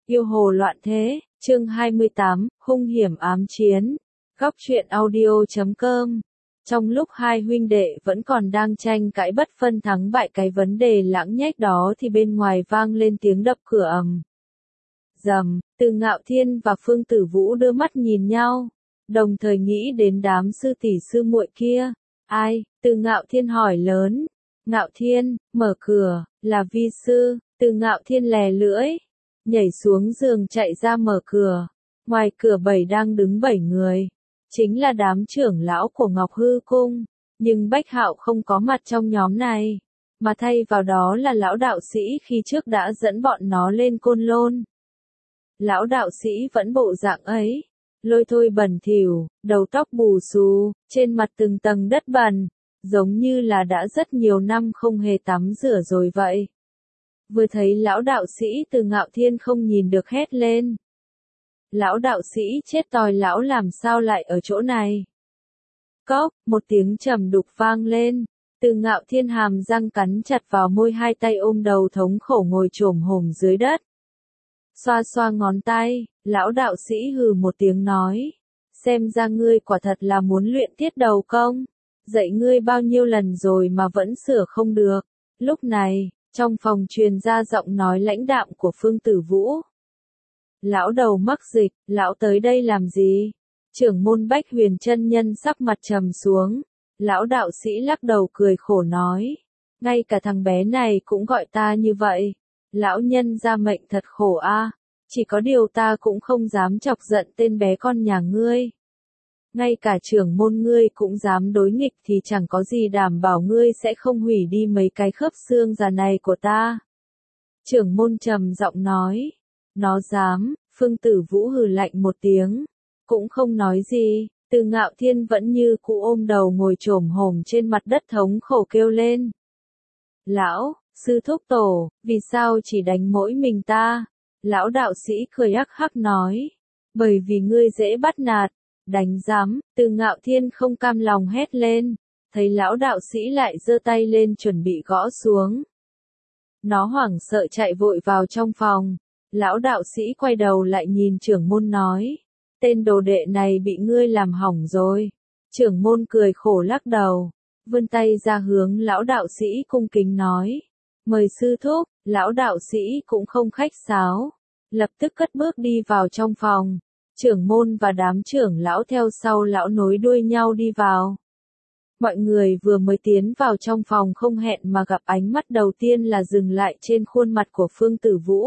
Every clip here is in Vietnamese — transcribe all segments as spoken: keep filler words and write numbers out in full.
Yêu hồ loạn thế, chương hai mươi tám, hung hiểm ám chiến. Góc truyện audio chấm com. Trong lúc hai huynh đệ vẫn còn đang tranh cãi bất phân thắng bại cái vấn đề lãng nhách đó thì bên ngoài vang lên tiếng đập cửa ầm. Rầm, Từ Ngạo Thiên và Phương Tử Vũ đưa mắt nhìn nhau, đồng thời nghĩ đến đám sư tỷ sư muội kia. Ai? Từ Ngạo Thiên hỏi lớn. Ngạo Thiên, mở cửa, là vi sư. Từ Ngạo Thiên lè lưỡi, nhảy xuống giường chạy ra mở cửa. Ngoài cửa bảy đang đứng bảy người, chính là đám trưởng lão của Ngọc Hư Cung, nhưng Bách Hạo không có mặt trong nhóm này, mà thay vào đó là lão đạo sĩ khi trước đã dẫn bọn nó lên Côn Lôn. Lão đạo sĩ vẫn bộ dạng ấy, lôi thôi bẩn thỉu, đầu tóc bù xù, trên mặt từng tầng đất bẩn, giống như là đã rất nhiều năm không hề tắm rửa rồi vậy. Vừa thấy lão đạo sĩ Từ Ngạo Thiên không nhìn được hét lên. Lão đạo sĩ chết tòi, lão làm sao lại ở chỗ này? Cốc, một tiếng trầm đục vang lên. Từ Ngạo Thiên hàm răng cắn chặt vào môi, hai tay ôm đầu thống khổ ngồi chồm hổm dưới đất. Xoa xoa ngón tay, lão đạo sĩ hừ một tiếng nói. Xem ra ngươi quả thật là muốn luyện tiết đầu công. Dạy ngươi bao nhiêu lần rồi mà vẫn sửa không được. Lúc này, trong phòng truyền ra giọng nói lãnh đạm của Phương Tử Vũ. Lão đầu mắc dịch, lão tới đây làm gì? Trưởng môn Bách Huyền chân nhân sắc mặt trầm xuống. Lão đạo sĩ lắc đầu cười khổ nói. Ngay cả thằng bé này cũng gọi ta như vậy. Lão nhân ra mệnh thật khổ a. Chỉ có điều ta cũng không dám chọc giận tên bé con nhà ngươi. Ngay cả trưởng môn ngươi cũng dám đối nghịch thì chẳng có gì đảm bảo ngươi sẽ không hủy đi mấy cái khớp xương già này của ta. Trưởng môn trầm giọng nói. Nó dám. Phương Tử Vũ hừ lạnh một tiếng, cũng không nói gì. Từ Ngạo Thiên vẫn như cũ ôm đầu ngồi chồm hổm trên mặt đất thống khổ kêu lên. Lão, sư thúc tổ, vì sao chỉ đánh mỗi mình ta? Lão đạo sĩ cười hắc hắc nói. Bởi vì ngươi dễ bắt nạt. Đánh giám. Từ Ngạo Thiên không cam lòng hét lên. Thấy lão đạo sĩ lại giơ tay lên chuẩn bị gõ xuống. Nó hoảng sợ chạy vội vào trong phòng. Lão đạo sĩ quay đầu lại nhìn trưởng môn nói. Tên đồ đệ này bị ngươi làm hỏng rồi. Trưởng môn cười khổ lắc đầu. Vươn tay ra hướng lão đạo sĩ cung kính nói. Mời sư thúc. Lão đạo sĩ cũng không khách sáo. Lập tức cất bước đi vào trong phòng. Trưởng môn và đám trưởng lão theo sau lão nối đuôi nhau đi vào. Mọi người vừa mới tiến vào trong phòng không hẹn mà gặp ánh mắt đầu tiên là dừng lại trên khuôn mặt của Phương Tử Vũ.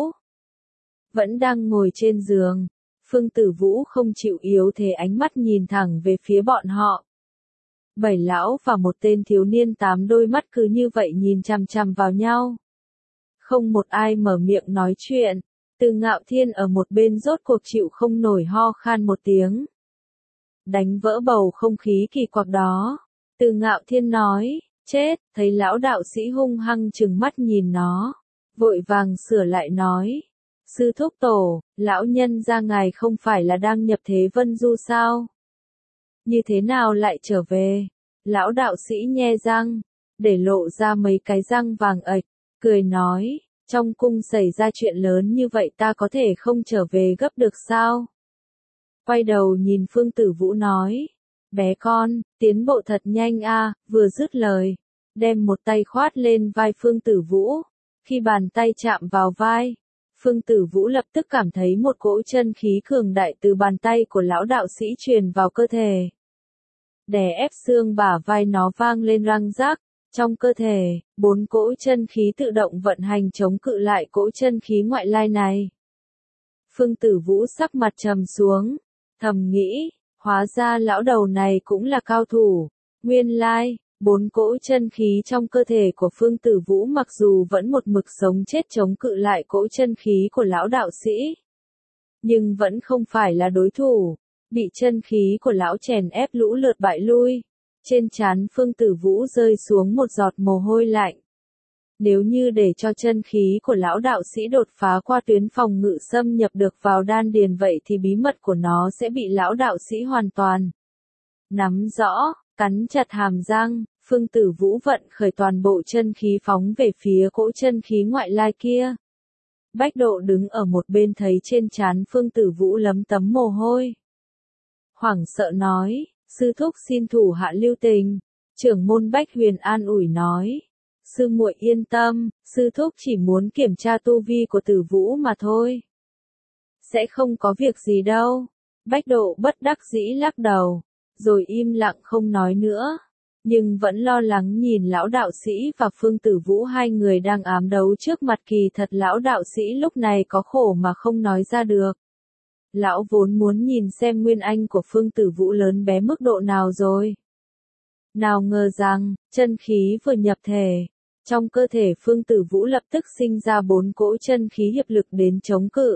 Vẫn đang ngồi trên giường, Phương Tử Vũ không chịu yếu thế ánh mắt nhìn thẳng về phía bọn họ. Bảy lão và một tên thiếu niên tám đôi mắt cứ như vậy nhìn chằm chằm vào nhau. Không một ai mở miệng nói chuyện. Từ Ngạo Thiên ở một bên rốt cuộc chịu không nổi ho khan một tiếng. Đánh vỡ bầu không khí kỳ quặc đó. Từ Ngạo Thiên nói, chết, thấy lão đạo sĩ hung hăng trừng mắt nhìn nó. Vội vàng sửa lại nói. Sư thúc tổ, lão nhân ra ngài không phải là đang nhập thế Vân Du sao? Như thế nào lại trở về? Lão đạo sĩ nhe răng, để lộ ra mấy cái răng vàng ạch, cười nói. Trong cung xảy ra chuyện lớn như vậy ta có thể không trở về gấp được sao? Quay đầu nhìn Phương Tử Vũ nói. Bé con, tiến bộ thật nhanh a. Vừa dứt lời, đem một tay khoát lên vai Phương Tử Vũ. Khi bàn tay chạm vào vai, Phương Tử Vũ lập tức cảm thấy một cỗ chân khí cường đại từ bàn tay của lão đạo sĩ truyền vào cơ thể. Đè ép xương bả vai nó vang lên răng rắc. Trong cơ thể, bốn cỗ chân khí tự động vận hành chống cự lại cỗ chân khí ngoại lai này. Phương Tử Vũ sắc mặt trầm xuống, thầm nghĩ, hóa ra lão đầu này cũng là cao thủ. Nguyên lai, bốn cỗ chân khí trong cơ thể của Phương Tử Vũ mặc dù vẫn một mực sống chết chống cự lại cỗ chân khí của lão đạo sĩ, nhưng vẫn không phải là đối thủ, bị chân khí của lão chèn ép lũ lượt bại lui. Trên trán Phương Tử Vũ rơi xuống một giọt mồ hôi lạnh. Nếu như để cho chân khí của lão đạo sĩ đột phá qua tuyến phòng ngự xâm nhập được vào đan điền vậy thì bí mật của nó sẽ bị lão đạo sĩ hoàn toàn nắm rõ. Cắn chặt hàm răng, Phương Tử Vũ vận khởi toàn bộ chân khí phóng về phía cỗ chân khí ngoại lai kia. Bách Độ đứng ở một bên thấy trên trán Phương Tử Vũ lấm tấm mồ hôi. Hoảng sợ nói, sư thúc xin thủ hạ lưu tình. Trưởng môn Bách Huyền an ủi nói, sư muội yên tâm, sư thúc chỉ muốn kiểm tra tu vi của Tử Vũ mà thôi. Sẽ không có việc gì đâu. Bách Độ bất đắc dĩ lắc đầu, rồi im lặng không nói nữa. Nhưng vẫn lo lắng nhìn lão đạo sĩ và Phương Tử Vũ hai người đang ám đấu trước mặt, kỳ thật lão đạo sĩ lúc này có khổ mà không nói ra được. Lão vốn muốn nhìn xem nguyên anh của Phương Tử Vũ lớn bé mức độ nào rồi. Nào ngờ rằng, chân khí vừa nhập thể, trong cơ thể Phương Tử Vũ lập tức sinh ra bốn cỗ chân khí hiệp lực đến chống cự.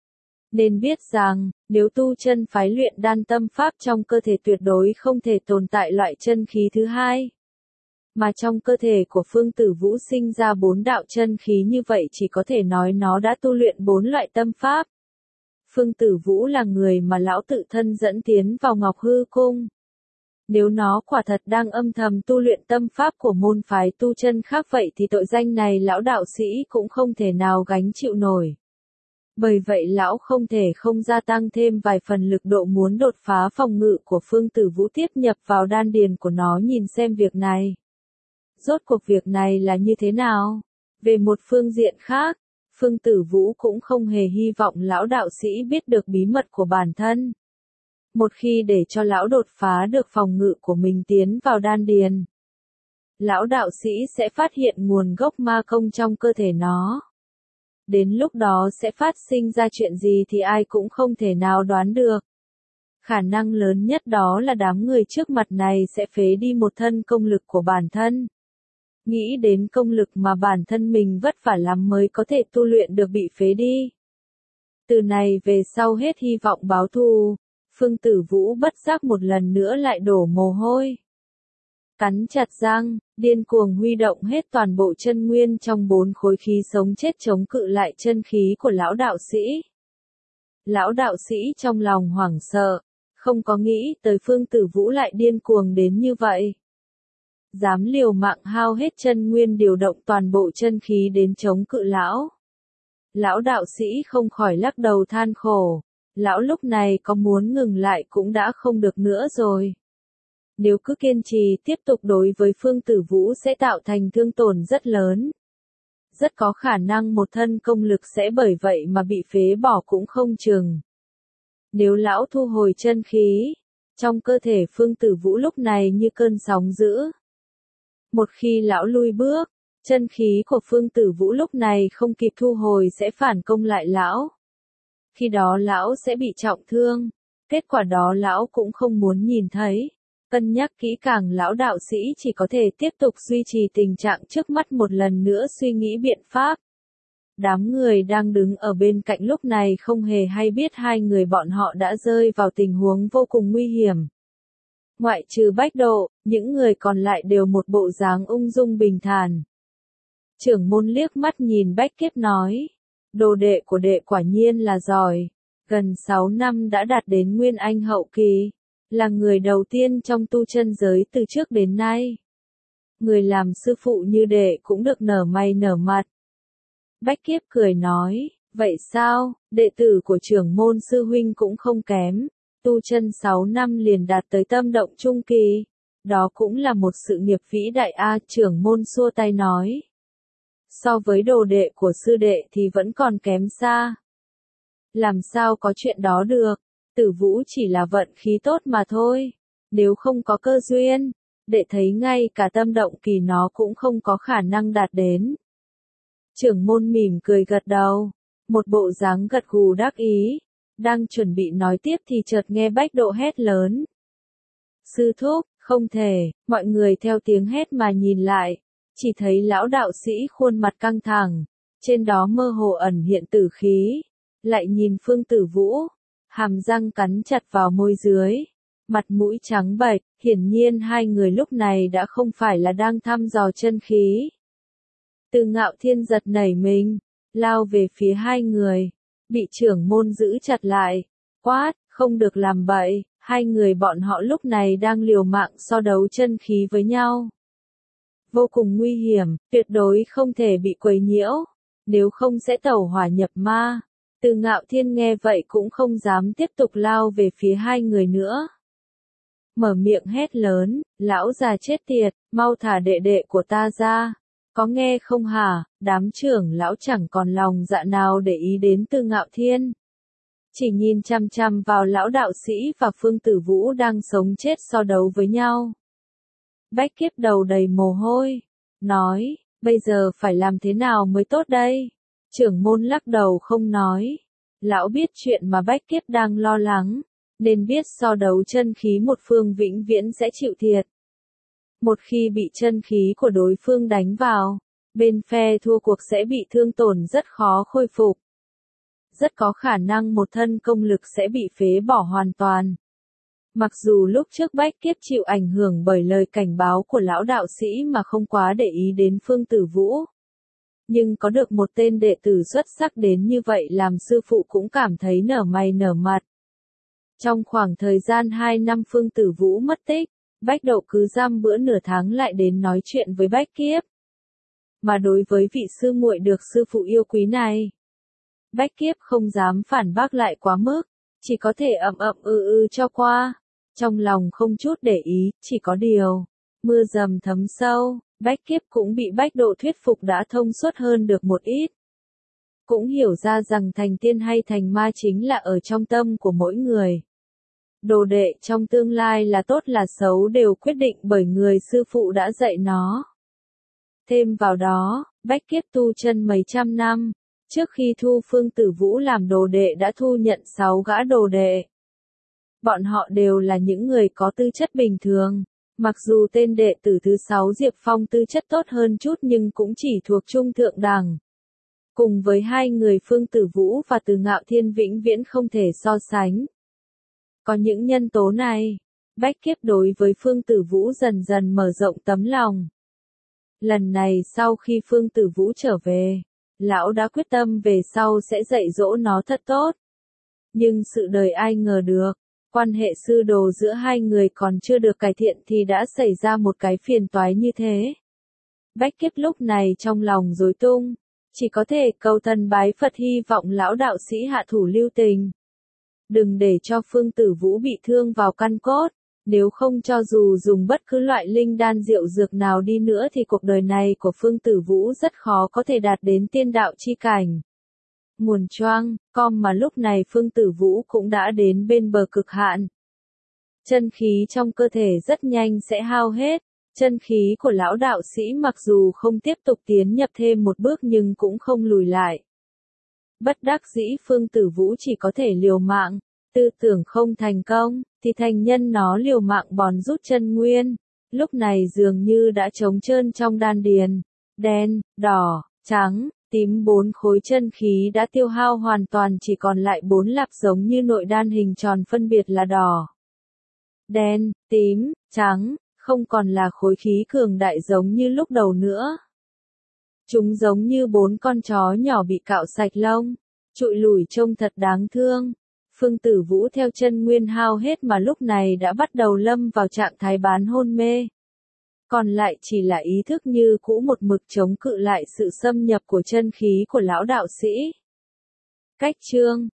Nên biết rằng, nếu tu chân phái luyện đan tâm pháp trong cơ thể tuyệt đối không thể tồn tại loại chân khí thứ hai. Mà trong cơ thể của Phương Tử Vũ sinh ra bốn đạo chân khí như vậy chỉ có thể nói nó đã tu luyện bốn loại tâm pháp. Phương Tử Vũ là người mà lão tự thân dẫn tiến vào Ngọc Hư Cung. Nếu nó quả thật đang âm thầm tu luyện tâm pháp của môn phái tu chân khác vậy thì tội danh này lão đạo sĩ cũng không thể nào gánh chịu nổi. Bởi vậy lão không thể không gia tăng thêm vài phần lực độ muốn đột phá phòng ngự của Phương Tử Vũ tiếp nhập vào đan điền của nó nhìn xem việc này. Rốt cuộc việc này là như thế nào? Về một phương diện khác, Phương Tử Vũ cũng không hề hy vọng lão đạo sĩ biết được bí mật của bản thân. Một khi để cho lão đột phá được phòng ngự của mình tiến vào đan điền, lão đạo sĩ sẽ phát hiện nguồn gốc ma công trong cơ thể nó. Đến lúc đó sẽ phát sinh ra chuyện gì thì ai cũng không thể nào đoán được. Khả năng lớn nhất đó là đám người trước mặt này sẽ phế đi một thân công lực của bản thân. Nghĩ đến công lực mà bản thân mình vất vả lắm mới có thể tu luyện được bị phế đi. Từ này về sau hết hy vọng báo thù, Phương Tử Vũ bất giác một lần nữa lại đổ mồ hôi. Cắn chặt răng, điên cuồng huy động hết toàn bộ chân nguyên trong bốn khối khí sống chết chống cự lại chân khí của lão đạo sĩ. Lão đạo sĩ trong lòng hoảng sợ, không có nghĩ tới Phương Tử Vũ lại điên cuồng đến như vậy. Dám liều mạng hao hết chân nguyên điều động toàn bộ chân khí đến chống cự lão. Lão đạo sĩ không khỏi lắc đầu than khổ, lão lúc này có muốn ngừng lại cũng đã không được nữa rồi. Nếu cứ kiên trì tiếp tục đối với Phương Tử Vũ sẽ tạo thành thương tổn rất lớn. Rất có khả năng một thân công lực sẽ bởi vậy mà bị phế bỏ cũng không chừng. Nếu lão thu hồi chân khí, trong cơ thể Phương Tử Vũ lúc này như cơn sóng dữ. Một khi lão lui bước, chân khí của Phương Tử Vũ lúc này không kịp thu hồi sẽ phản công lại lão. Khi đó lão sẽ bị trọng thương, kết quả đó lão cũng không muốn nhìn thấy. Cân nhắc kỹ càng lão đạo sĩ chỉ có thể tiếp tục duy trì tình trạng trước mắt một lần nữa suy nghĩ biện pháp. Đám người đang đứng ở bên cạnh lúc này không hề hay biết hai người bọn họ đã rơi vào tình huống vô cùng nguy hiểm. Ngoại trừ Bách Độ, những người còn lại đều một bộ dáng ung dung bình thản. Trưởng môn liếc mắt nhìn Bách Kiếp nói, đồ đệ của đệ quả nhiên là giỏi, gần sáu năm đã đạt đến Nguyên Anh hậu kỳ. Là người đầu tiên trong tu chân giới từ trước đến nay. Người làm sư phụ như đệ cũng được nở mày nở mặt. Bách Kiếp cười nói, vậy sao, đệ tử của trưởng môn sư huynh cũng không kém, tu chân sáu năm liền đạt tới tâm động trung kỳ. Đó cũng là một sự nghiệp vĩ đại a. Trưởng môn xua tay nói. So với đồ đệ của sư đệ thì vẫn còn kém xa. Làm sao có chuyện đó được? Tử Vũ chỉ là vận khí tốt mà thôi. Nếu không có cơ duyên, đệ thấy ngay cả tâm động kỳ nó cũng không có khả năng đạt đến. Trưởng môn mỉm cười gật đầu, một bộ dáng gật gù đắc ý, đang chuẩn bị nói tiếp thì chợt nghe Bách Độ hét lớn. Sư thúc, không thể, mọi người theo tiếng hét mà nhìn lại, chỉ thấy lão đạo sĩ khuôn mặt căng thẳng, trên đó mơ hồ ẩn hiện tử khí, lại nhìn Phương Tử Vũ. Hàm răng cắn chặt vào môi dưới, mặt mũi trắng bệch, hiển nhiên hai người lúc này đã không phải là đang thăm dò chân khí. Từ Ngạo Thiên giật nảy mình, lao về phía hai người, bị trưởng môn giữ chặt lại, quát, không được làm bậy, hai người bọn họ lúc này đang liều mạng so đấu chân khí với nhau. Vô cùng nguy hiểm, tuyệt đối không thể bị quấy nhiễu. nếu không sẽ tẩu hỏa nhập ma. Từ Ngạo Thiên nghe vậy cũng không dám tiếp tục lao về phía hai người nữa. Mở miệng hét lớn, lão già chết tiệt, mau thả đệ đệ của ta ra. Có nghe không hả? Đám trưởng lão chẳng còn lòng dạ nào để ý đến Từ Ngạo Thiên. Chỉ nhìn chăm chăm vào lão đạo sĩ và Phương Tử Vũ đang sống chết so đấu với nhau. Bách Kiếp đầu đầy mồ hôi, nói, bây giờ phải làm thế nào mới tốt đây? Trưởng môn lắc đầu không nói. Lão biết chuyện mà Bách Kiếp đang lo lắng, nên biết so đấu chân khí một phương vĩnh viễn sẽ chịu thiệt. Một khi bị chân khí của đối phương đánh vào, bên phe thua cuộc sẽ bị thương tổn rất khó khôi phục. Rất có khả năng một thân công lực sẽ bị phế bỏ hoàn toàn. Mặc dù lúc trước Bách Kiếp chịu ảnh hưởng bởi lời cảnh báo của lão đạo sĩ mà không quá để ý đến Phương Tử Vũ. Nhưng có được một tên đệ tử xuất sắc đến như vậy làm sư phụ cũng cảm thấy nở mày nở mặt. Trong khoảng thời gian hai năm Phương Tử Vũ mất tích, Bách Đậu cứ dăm bữa nửa tháng lại đến nói chuyện với Bách Kiếp. Mà đối với vị sư muội được sư phụ yêu quý này, Bách Kiếp không dám phản bác lại quá mức, chỉ có thể ậm ậm ư ư cho qua, trong lòng không chút để ý, chỉ có điều, mưa dầm thấm sâu, Bách Kiếp cũng bị Bách Độ thuyết phục đã thông suốt hơn được một ít. Cũng hiểu ra rằng thành tiên hay thành ma chính là ở trong tâm của mỗi người. Đồ đệ trong tương lai là tốt là xấu đều quyết định bởi người sư phụ đã dạy nó. Thêm vào đó, Bách Kiếp tu chân mấy trăm năm, trước khi thu Phương Tử Vũ làm đồ đệ đã thu nhận sáu gã đồ đệ. Bọn họ đều là những người có tư chất bình thường, mặc dù tên đệ tử thứ sáu Diệp Phong tư chất tốt hơn chút nhưng cũng chỉ thuộc trung thượng đẳng. Cùng với hai người Phương Tử Vũ và Từ Ngạo Thiên vĩnh viễn không thể so sánh. Có những nhân tố này, Bách Kiếp đối với Phương Tử Vũ dần dần mở rộng tấm lòng. Lần này sau khi Phương Tử Vũ trở về, lão đã quyết tâm về sau sẽ dạy dỗ nó thật tốt. Nhưng sự đời ai ngờ được, quan hệ sư đồ giữa hai người còn chưa được cải thiện thì đã xảy ra một cái phiền toái như thế. Bách Kiếp lúc này trong lòng rối tung, chỉ có thể cầu thần bái Phật hy vọng lão đạo sĩ hạ thủ lưu tình. Đừng để cho Phương Tử Vũ bị thương vào căn cốt, nếu không cho dù dùng bất cứ loại linh đan diệu dược nào đi nữa thì cuộc đời này của Phương Tử Vũ rất khó có thể đạt đến tiên đạo chi cảnh. Nguồn choang, com mà lúc này Phương Tử Vũ cũng đã đến bên bờ cực hạn. Chân khí trong cơ thể rất nhanh sẽ hao hết, chân khí của lão đạo sĩ mặc dù không tiếp tục tiến nhập thêm một bước nhưng cũng không lùi lại. Bất đắc dĩ Phương Tử Vũ chỉ có thể liều mạng, tư tưởng không thành công, thì thành nhân nó liều mạng bòn rút chân nguyên. Lúc này dường như đã trống trơn trong đan điền, đen, đỏ, trắng, tím bốn khối chân khí đã tiêu hao hoàn toàn chỉ còn lại bốn lạp giống như nội đan hình tròn phân biệt là đỏ, đen, tím, trắng, không còn là khối khí cường đại giống như lúc đầu nữa. Chúng giống như bốn con chó nhỏ bị cạo sạch lông, trụi lủi trông thật đáng thương. Phương Tử Vũ theo chân nguyên hao hết mà lúc này đã bắt đầu lâm vào trạng thái bán hôn mê. Còn lại chỉ là ý thức như cũ một mực chống cự lại sự xâm nhập của chân khí của lão đạo sĩ. Cách chương